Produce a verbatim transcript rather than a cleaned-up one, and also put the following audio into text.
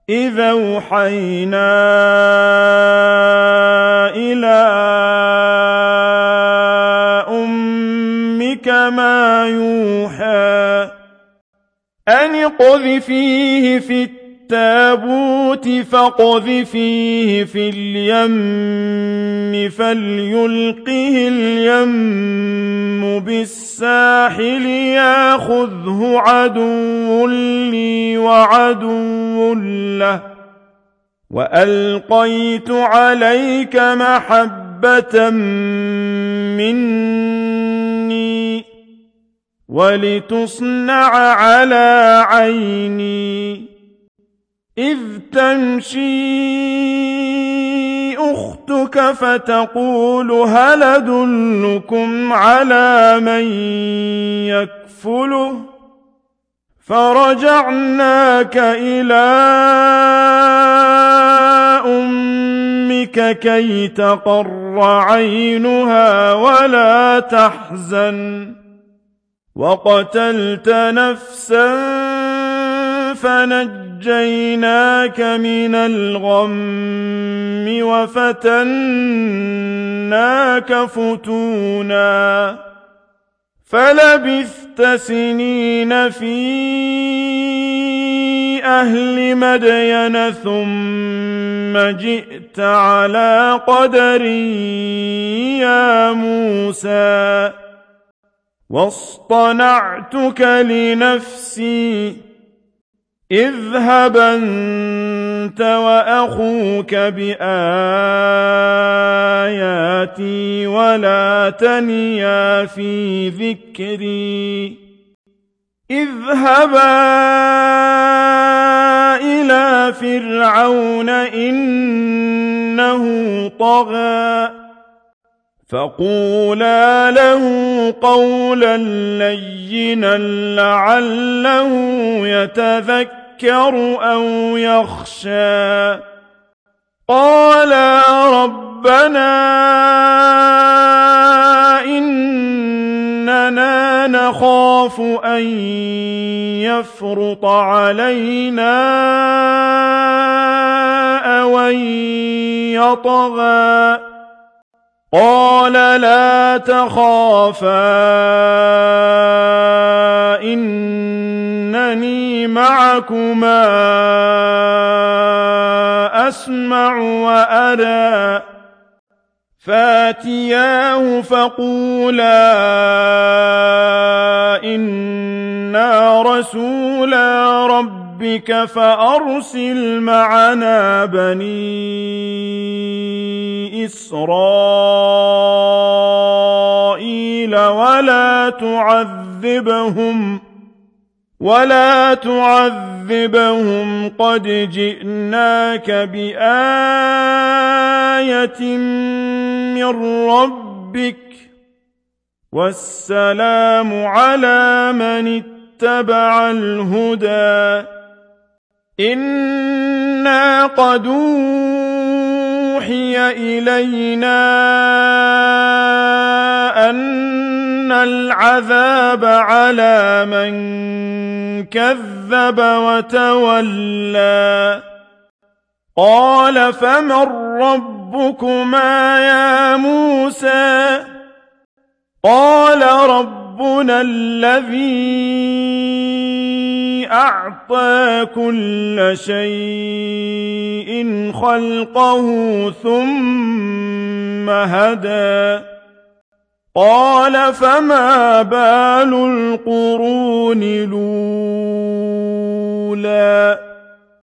إِذْ أَوْحَيْنَا إِلَىٰ أُمِّكَ مَا يُوحَىٰ أَنِ اقْذِفِيهِ فِي التَّابُوتِ فَاقْذِفِيهِ فِي الْيَمِّ فَلْيُلْقِهِ الْيَمُّ بِالسَّاحِلِ يَأْخُذْهُ عَدُوٌّ لِّي وَعَدُوٌّ لَّهُ وَأَلْقَيْتُ عَلَيْكَ مَحَبَّةً مِّنِّي وَلِتُصْنَعَ عَلَىٰ عَيْنِي إِذْ تَمْشِي أُخْتُكَ فَتَقُولُ هَلْ أَدُلُّكُمْ عَلَىٰ مَن يَكْفُلُهُ فَرَجَعْنَاكَ إِلَىٰ أُمِّكَ كَيْ تَقَرَّ عَيْنُهَا وَلَا تَحْزَنَ وَقَتَلْتَ نَفْسًا فَنَجَّيْنَاكَ مِنَ الْغَمِّ وَفَتَنَّاكَ فُتُونًا فَلَبِثْتَ سِنِينَ فِي أَهْلِ مَدْيَنَ ثُمَّ جِئْتَ عَلَىٰ قَدَرٍ يَا مُوسَىٰ وَاصْطَنَعْتُكَ لِنَفْسِي اذْهَبْ أَنتَ وَأَخُوكَ بِآيَاتِي وَلَا تَنِيَا فِي ذِكْرِي اذْهَبَا إِلَىٰ فِرْعَوْنَ إِنَّهُ طَغَىٰ فَقُولَا لَهُ قَوْلًا لَّيِّنًا لَّعَلَّهُ يَتَذَكَّرُ أَوْ يَخْشَىٰ قَالَا رَبَّنَا إِنَّنَا نَخَافُ أَن يَفْرُطَ عَلَيْنَا أَوْ أَن يَطْغَىٰ قَالَ لَا تَخَافَا إِنَّنِي مَعَكُمَا أَسْمَعُ وَأَرَىٰ فَأْتِيَاهُ فَقُولَا إِنَّا رَسُولَا رَبِّكَ فَأَرْسِلْ مَعَنَا بَنِي إِسْرَائِيلَ وَلَا تُعَذِّبْهُمْ وَلَا تُعَذِّبْهُمْ قَدْ جِئْنَاكَ بِآيَةٍ مِّن رَّبِّكَ وَالسَّلَامُ عَلَىٰ مَنِ اتَّبَعَ الْهُدَىٰ إِنَّا قَدْ أُوحِيَ إِلَيْنَا أَنَّ الْعَذَابَ عَلَىٰ مَن كَذَّبَ وَتَوَلَّىٰ قَالَ فَمَن رَّبُّكُمَا يَا مُوسَىٰ قَالَ رَبُّنَا الَّذِي أَعْطَىٰ كُلَّ شَيْءٍ خَلْقَهُ ثُمَّ هَدَىٰ قَالَ فَمَا بَالُ الْقُرُونِ الْأُولَىٰ